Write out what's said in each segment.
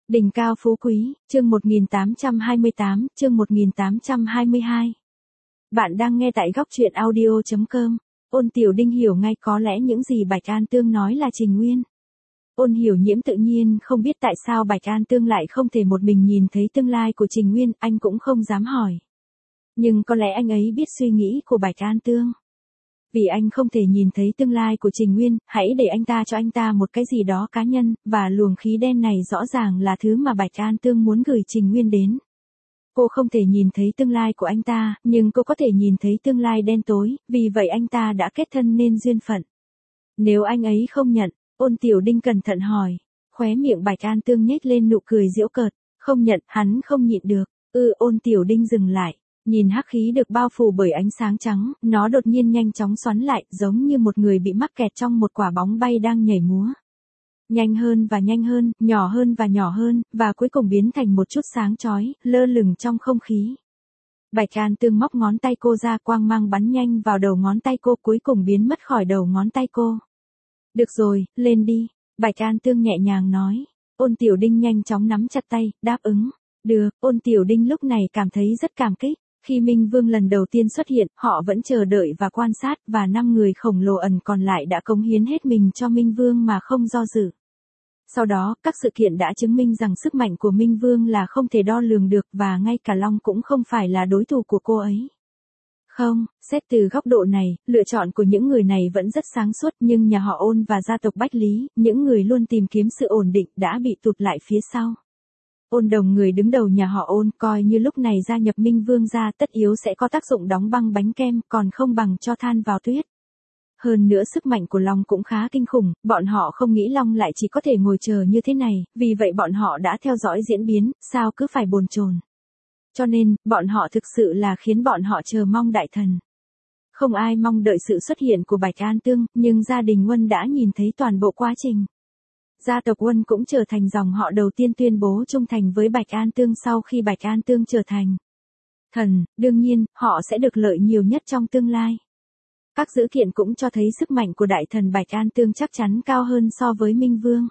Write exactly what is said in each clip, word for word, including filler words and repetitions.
Đỉnh cao phú quý, chương một nghìn tám trăm hai mươi tám, chương một nghìn tám trăm hai mươi hai. Bạn đang nghe tại góc truyện audio chấm com. Ôn Tiểu Đinh hiểu ngay có lẽ những gì Bạch An Tương nói là Trình Nguyên. Ôn Hiểu Nhiễm tự nhiên không biết tại sao Bạch An Tương lại không thể một mình nhìn thấy tương lai của Trình Nguyên, anh cũng không dám hỏi. Nhưng có lẽ anh ấy biết suy nghĩ của Bạch An Tương. Vì anh không thể nhìn thấy tương lai của Trình Nguyên, hãy để anh ta cho anh ta một cái gì đó cá nhân, và luồng khí đen này rõ ràng là thứ mà Bạch An Tương muốn gửi Trình Nguyên đến. Cô không thể nhìn thấy tương lai của anh ta, nhưng cô có thể nhìn thấy tương lai đen tối, vì vậy anh ta đã kết thân nên duyên phận. Nếu anh ấy không nhận, Ôn Tiểu Đinh cẩn thận hỏi, khóe miệng Bạch An Tương nhếch lên nụ cười giễu cợt, không nhận, hắn không nhịn được. Ừ, Ôn Tiểu Đinh dừng lại. Nhìn hắc khí được bao phủ bởi ánh sáng trắng, nó đột nhiên nhanh chóng xoắn lại, giống như một người bị mắc kẹt trong một quả bóng bay đang nhảy múa. Nhanh hơn và nhanh hơn, nhỏ hơn và nhỏ hơn, và cuối cùng biến thành một chút sáng chói, lơ lửng trong không khí. Bạch An Tương móc ngón tay cô ra, quang mang bắn nhanh vào đầu ngón tay cô, cuối cùng biến mất khỏi đầu ngón tay cô. Được rồi, lên đi, Bạch An Tương nhẹ nhàng nói. Ôn Tiểu Đinh nhanh chóng nắm chặt tay, đáp ứng. Được, Ôn Tiểu Đinh lúc này cảm thấy rất cảm kích. Khi Minh Vương lần đầu tiên xuất hiện, họ vẫn chờ đợi và quan sát, và năm người khổng lồ ẩn còn lại đã cống hiến hết mình cho Minh Vương mà không do dự. Sau đó, các sự kiện đã chứng minh rằng sức mạnh của Minh Vương là không thể đo lường được, và ngay cả Long cũng không phải là đối thủ của cô ấy. Không, xét từ góc độ này, lựa chọn của những người này vẫn rất sáng suốt, nhưng nhà họ Ôn và gia tộc Bách Lý, những người luôn tìm kiếm sự ổn định, đã bị tụt lại phía sau. Ôn Đồng, người đứng đầu nhà họ Ôn, coi như lúc này gia nhập Minh Vương ra tất yếu sẽ có tác dụng đóng băng bánh kem, còn không bằng cho than vào tuyết. Hơn nữa sức mạnh của Long cũng khá kinh khủng, bọn họ không nghĩ Long lại chỉ có thể ngồi chờ như thế này, vì vậy bọn họ đã theo dõi diễn biến, sao cứ phải bồn chồn. Cho nên, bọn họ thực sự là khiến bọn họ chờ mong đại thần. Không ai mong đợi sự xuất hiện của Bạch An Tương, nhưng gia đình Uân đã nhìn thấy toàn bộ quá trình. Gia tộc Uân cũng trở thành dòng họ đầu tiên tuyên bố trung thành với Bạch An Tương sau khi Bạch An Tương trở thành thần, đương nhiên, họ sẽ được lợi nhiều nhất trong tương lai. Các dữ kiện cũng cho thấy sức mạnh của đại thần Bạch An Tương chắc chắn cao hơn so với Minh Vương.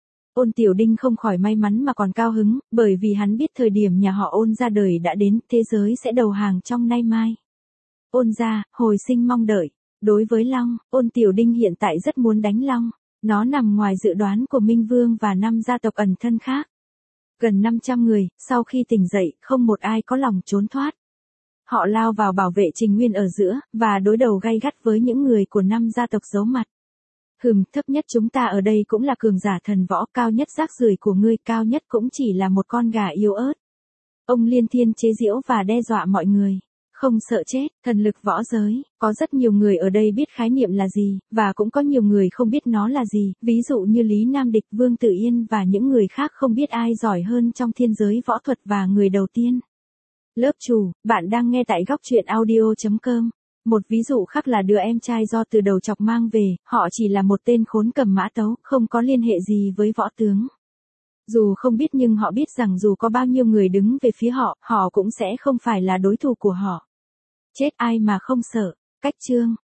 Ôn Tiểu Đinh không khỏi may mắn mà còn cao hứng, bởi vì hắn biết thời điểm nhà họ Ôn ra đời đã đến, thế giới sẽ đầu hàng trong nay mai. Ôn gia, hồi sinh mong đợi. Đối với Long, Ôn Tiểu Đinh hiện tại rất muốn đánh Long. Nó nằm ngoài dự đoán của Minh Vương và năm gia tộc ẩn thân khác. Gần năm trăm người, sau khi tỉnh dậy, không một ai có lòng trốn thoát. Họ lao vào bảo vệ Trình Nguyên ở giữa, và đối đầu gay gắt với những người của năm gia tộc giấu mặt. Hừm, thấp nhất chúng ta ở đây cũng là cường giả thần võ, cao nhất rác rưởi của ngươi, cao nhất cũng chỉ là một con gà yếu ớt. Ông liên thiên chế giễu và đe dọa mọi người. Không sợ chết, thần lực võ giới, có rất nhiều người ở đây biết khái niệm là gì, và cũng có nhiều người không biết nó là gì, ví dụ như Lý Nam Địch, Vương Tử Yên và những người khác không biết ai giỏi hơn trong thiên giới võ thuật và người đầu tiên. Lớp chủ, bạn đang nghe tại góc truyện audio chấm com. Một ví dụ khác là đứa em trai do từ đầu chọc mang về, họ chỉ là một tên khốn cầm mã tấu, không có liên hệ gì với võ tướng. Dù không biết nhưng họ biết rằng dù có bao nhiêu người đứng về phía họ, họ cũng sẽ không phải là đối thủ của họ. Chết ai mà không sợ. Cách chương,